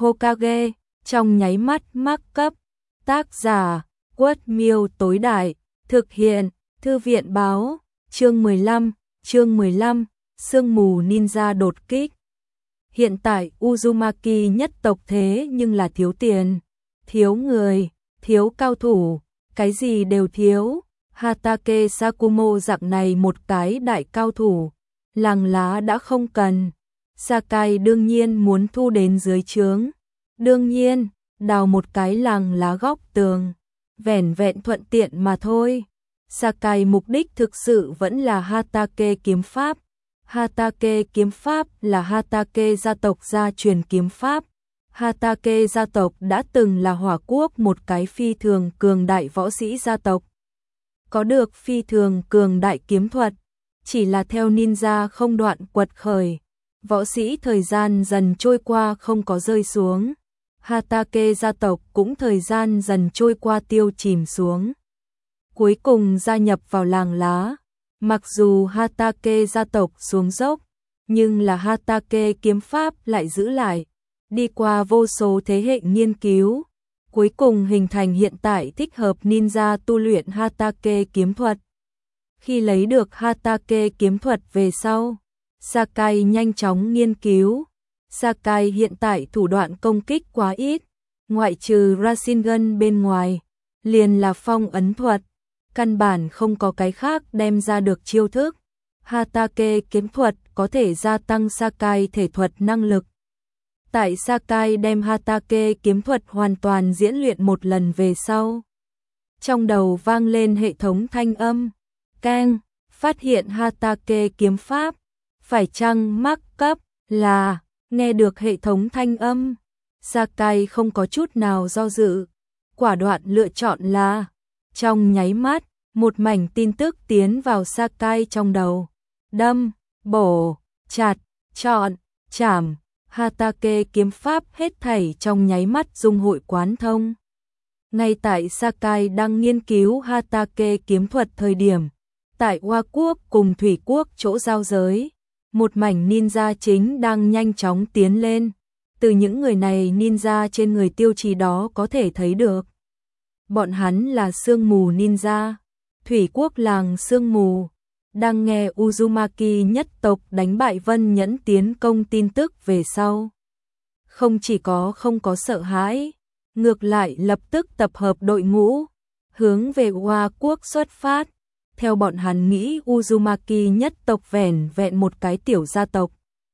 Hokage, trong nháy mắt mắc cấp. Tác giả, Quất Miêu tối đại, thực hiện, Thư viện báo, chương 15, sương mù ninja đột kích. Hiện tại Uzumaki nhất tộc thế nhưng là thiếu tiền, thiếu người, thiếu cao thủ, cái gì đều thiếu. Hatake Sakumo dạng này một cái đại cao thủ, làng lá đã không cần. Sakai đương nhiên muốn thu đến dưới trướng. Đương nhiên, đào một cái làng lá góc tường, vẻn vẹn thuận tiện mà thôi. Sakai mục đích thực sự vẫn là Hatake kiếm pháp. Hatake kiếm pháp là Hatake gia tộc gia truyền kiếm pháp. Hatake gia tộc đã từng là Hỏa Quốc một cái phi thường cường đại võ sĩ gia tộc. Có được phi thường cường đại kiếm thuật, chỉ là theo ninja không đoạn quật khởi. Võ sĩ thời gian dần trôi qua không có rơi xuống. Hatake gia tộc cũng thời gian dần trôi qua tiêu chìm xuống. Cuối cùng gia nhập vào làng lá. Mặc dù Hatake gia tộc xuống dốc, nhưng là Hatake kiếm pháp lại giữ lại. Đi qua vô số thế hệ nghiên cứu, cuối cùng hình thành hiện tại thích hợp ninja tu luyện Hatake kiếm thuật. Khi lấy được Hatake kiếm thuật về sau, Sakai nhanh chóng nghiên cứu. Sakai hiện tại thủ đoạn công kích quá ít, ngoại trừ Rasengan bên ngoài, liền là phong ấn thuật, căn bản không có cái khác đem ra được chiêu thức. Hatake kiếm thuật có thể gia tăng Sakai thể thuật năng lực. Tại Sakai đem Hatake kiếm thuật hoàn toàn diễn luyện một lần về sau, trong đầu vang lên hệ thống thanh âm, keng, phát hiện Hatake kiếm pháp, phải chăng mắc cấp, là, nghe được hệ thống thanh âm, Sakai không có chút nào do dự, quả đoạn lựa chọn là, trong nháy mắt, một mảnh tin tức tiến vào Sakai trong đầu, đâm, bổ, chặt, chọn, chảm, Hatake kiếm pháp hết thảy trong nháy mắt dung hội quán thông. Ngay tại Sakai đang nghiên cứu Hatake kiếm thuật thời điểm, tại Hoa Quốc cùng Thủy Quốc chỗ giao giới, một mảnh ninja chính đang nhanh chóng tiến lên. Từ những người này ninja trên người tiêu chí đó có thể thấy được. Bọn hắn là sương mù ninja, Thủy Quốc làng sương mù. Đang nghe Uzumaki nhất tộc đánh bại Vân Nhẫn tiến công tin tức về sau. Không chỉ có không có sợ hãi, ngược lại lập tức tập hợp đội ngũ, hướng về Hoa Quốc xuất phát. Theo bọn hắn nghĩ Uzumaki nhất tộc vẻn vẹn một cái tiểu gia tộc.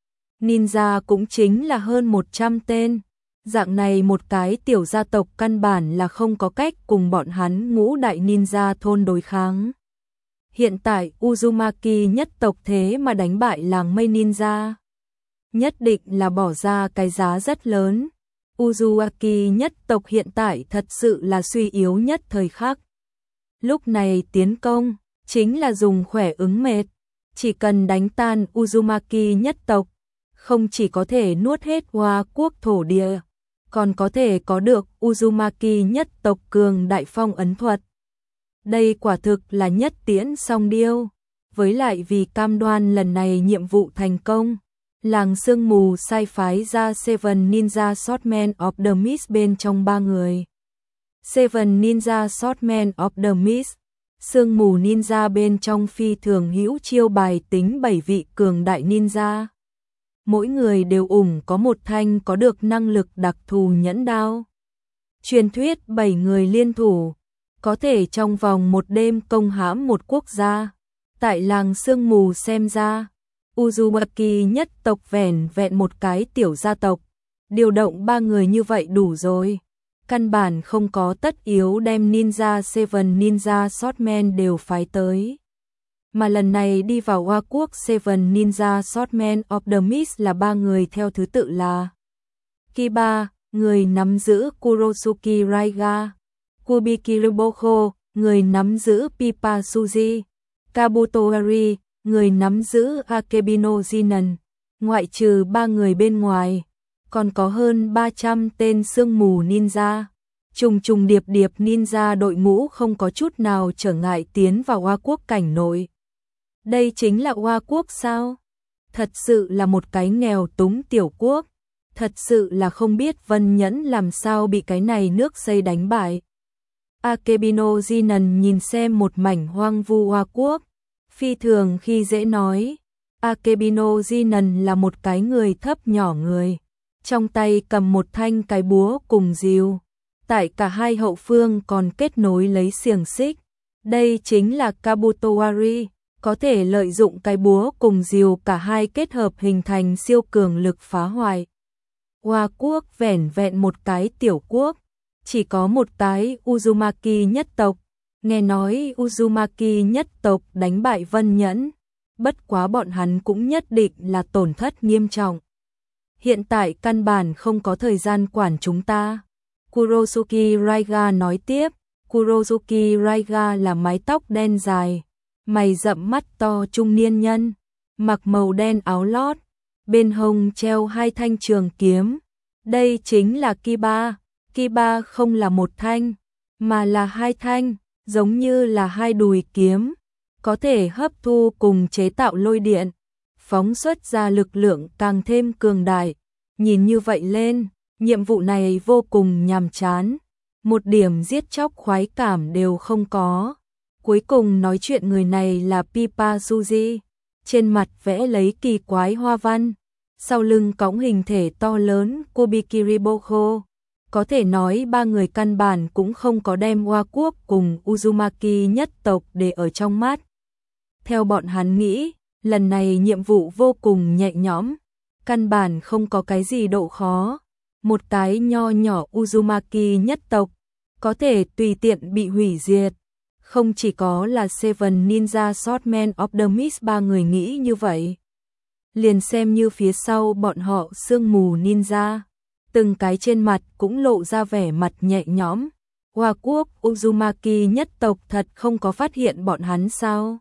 Ninja cũng chính là hơn 100 tên. Dạng này một cái tiểu gia tộc căn bản là không có cách cùng bọn hắn ngũ đại ninja thôn đối kháng. Hiện tại Uzumaki nhất tộc thế mà đánh bại làng mây ninja. Nhất định là bỏ ra cái giá rất lớn. Uzumaki nhất tộc hiện tại thật sự là suy yếu nhất thời khắc. Lúc này tiến công, chính là dùng khỏe ứng mệt. Chỉ cần đánh tan Uzumaki nhất tộc, không chỉ có thể nuốt hết Hoa Quốc thổ địa, còn có thể có được Uzumaki nhất tộc cường đại phong ấn thuật. Đây quả thực là nhất tiễn song điêu. Với lại vì cam đoan lần này nhiệm vụ thành công, làng sương mù sai phái ra Seven Ninja Swordmen of the Mist bên trong 3 người. Seven Ninja Swordmen of the Mist, sương mù ninja bên trong phi thường hữu chiêu bài tính 7 vị cường đại ninja. Mỗi người đều có một thanh có được năng lực đặc thù nhẫn đao. Truyền thuyết 7 người liên thủ, có thể trong vòng một đêm công hãm một quốc gia. Tại làng sương mù xem ra, Uzumaki nhất tộc vẻn vẹn một cái tiểu gia tộc, điều động 3 người như vậy đủ rồi. Căn bản không có tất yếu đem ninja Seven Ninja Swordmen đều phái tới. Mà lần này đi vào Hoa Quốc Seven Ninja Swordmen of the Mist là 3 người theo thứ tự là Kiba, người nắm giữ Kurosuke Raiga, Kubiki Riboko, người nắm giữ Pipa Suji, Kabuto Ari, người nắm giữ Akebino Jinan. Ngoại trừ 3 người bên ngoài, còn có hơn 300 tên sương mù ninja. Trùng trùng điệp điệp ninja đội ngũ không có chút nào trở ngại tiến vào Hoa Quốc cảnh nội. Đây chính là Hoa Quốc sao? Thật sự là một cái nghèo túng tiểu quốc. thật sự là không biết Vân Nhẫn làm sao bị cái này nước xây đánh bại. Akebino Jinan nhìn xem một mảnh hoang vu Hoa Quốc, phi thường khi dễ nói. Akebino Jinan là một cái người thấp nhỏ người, trong tay cầm một thanh cái búa cùng rìu, tại cả hai hậu phương còn kết nối lấy xiềng xích. Đây chính là Kabutowari, có thể lợi dụng cái búa cùng rìu cả hai kết hợp hình thành siêu cường lực phá hoại. Hoa Quốc vẻn vẹn một cái tiểu quốc, chỉ có một cái Uzumaki nhất tộc, nghe nói Uzumaki nhất tộc đánh bại Vân Nhẫn, bất quá bọn hắn cũng nhất định là tổn thất nghiêm trọng. Hiện tại căn bản không có thời gian quản chúng ta. Kurosuke Raiga nói tiếp, Kurosuke Raiga là mái tóc đen dài, mày rậm mắt to trung niên nhân, mặc màu đen áo lót, bên hông treo hai thanh trường kiếm. Đây chính là Kiba. Kiba không là một thanh, mà là hai thanh, giống như là hai đùi kiếm, có thể hấp thu cùng chế tạo lôi điện, phóng xuất ra lực lượng càng thêm cường đại. Nhìn như vậy lên, nhiệm vụ này vô cùng nhàm chán, một điểm giết chóc khoái cảm đều không có. Cuối cùng nói chuyện người này là Pipa Suji, trên mặt vẽ lấy kỳ quái hoa văn, sau lưng cõng hình thể to lớn Kubikiri Boko. Có thể nói ba người căn bản cũng không có đem Hoa Quốc cùng Uzumaki nhất tộc để ở trong mắt. Theo bọn hắn nghĩ, lần này nhiệm vụ vô cùng nhẹ nhõm, căn bản không có cái gì độ khó. Một cái nho nhỏ Uzumaki nhất tộc, có thể tùy tiện bị hủy diệt. Không chỉ có là Seven Ninja Swordmen of the Mist ba người nghĩ như vậy. Liền xem như phía sau bọn họ sương mù ninja, từng cái trên mặt cũng lộ ra vẻ mặt nhẹ nhõm. Hoa Quốc Uzumaki nhất tộc thật không có phát hiện bọn hắn sao?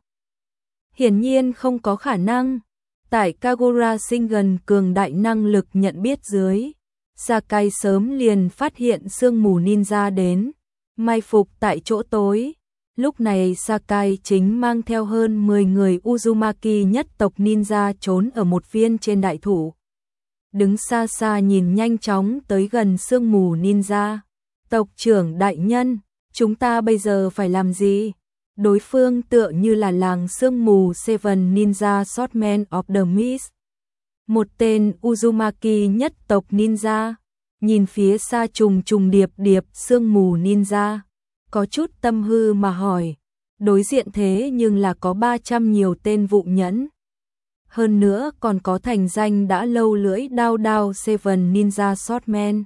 Hiển nhiên không có khả năng. Tại Kagura Shingen cường đại năng lực nhận biết dưới, Sakai sớm liền phát hiện sương mù ninja đến, mai phục tại chỗ tối. Lúc này Sakai chính mang theo hơn 10 người Uzumaki nhất tộc ninja trốn ở một viên trên đại thụ. Đứng xa xa nhìn nhanh chóng tới gần sương mù ninja. Tộc trưởng đại nhân, chúng ta bây giờ phải làm gì? Đối phương tựa như là làng sương mù Seven Ninja Swordmen of the Mist. Một tên Uzumaki nhất tộc ninja, nhìn phía xa trùng trùng điệp điệp sương mù ninja, có chút tâm hư mà hỏi, đối diện thế nhưng là có 300 nhiều tên vụ nhẫn. Hơn nữa còn có thành danh đã lâu lưỡi đao đao Seven Ninja Swordmen.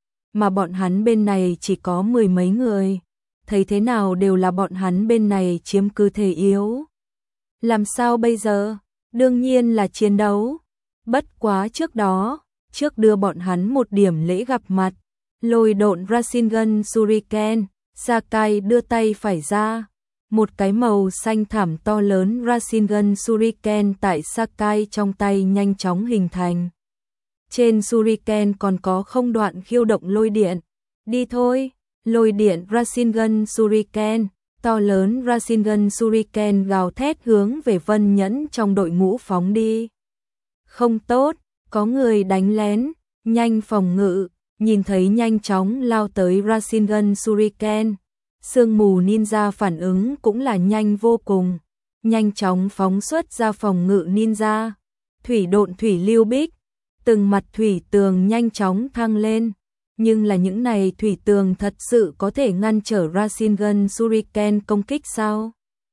Mà bọn hắn bên này chỉ có 10 mấy người, thấy thế nào đều là bọn hắn bên này chiếm cứ thể yếu. Làm sao bây giờ? Đương nhiên là chiến đấu. Bất quá trước đó, trước đưa bọn hắn một điểm lễ gặp mặt, lôi độn Rasengan Shuriken, Sakai đưa tay phải ra. Một cái màu xanh thẳm to lớn Rasengan Shuriken tại Sakai trong tay nhanh chóng hình thành. Trên Shuriken còn có không đoạn khiêu động lôi điện. Đi thôi, lôi điện Rasengan Shuriken, to lớn Rasengan Shuriken gào thét hướng về Vân Nhẫn trong đội ngũ phóng đi. Không tốt, có người đánh lén, nhanh phòng ngự, nhìn thấy nhanh chóng lao tới Rasengan Shuriken. Sương mù ninja phản ứng cũng là nhanh vô cùng, nhanh chóng phóng xuất ra phòng ngự ninja. Thủy độn thủy lưu bích, từng mặt thủy tường nhanh chóng thăng lên, nhưng là những này thủy tường thật sự có thể ngăn trở Rasengan Shuriken công kích sao?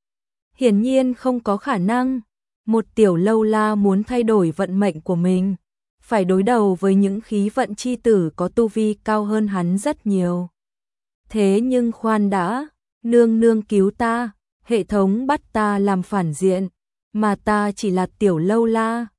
Hiển nhiên không có khả năng. Một tiểu lâu la muốn thay đổi vận mệnh của mình, phải đối đầu với những khí vận chi tử có tu vi cao hơn hắn rất nhiều. Thế nhưng khoan đã, nương nương cứu ta, hệ thống bắt ta làm phản diện, mà ta chỉ là tiểu lâu la,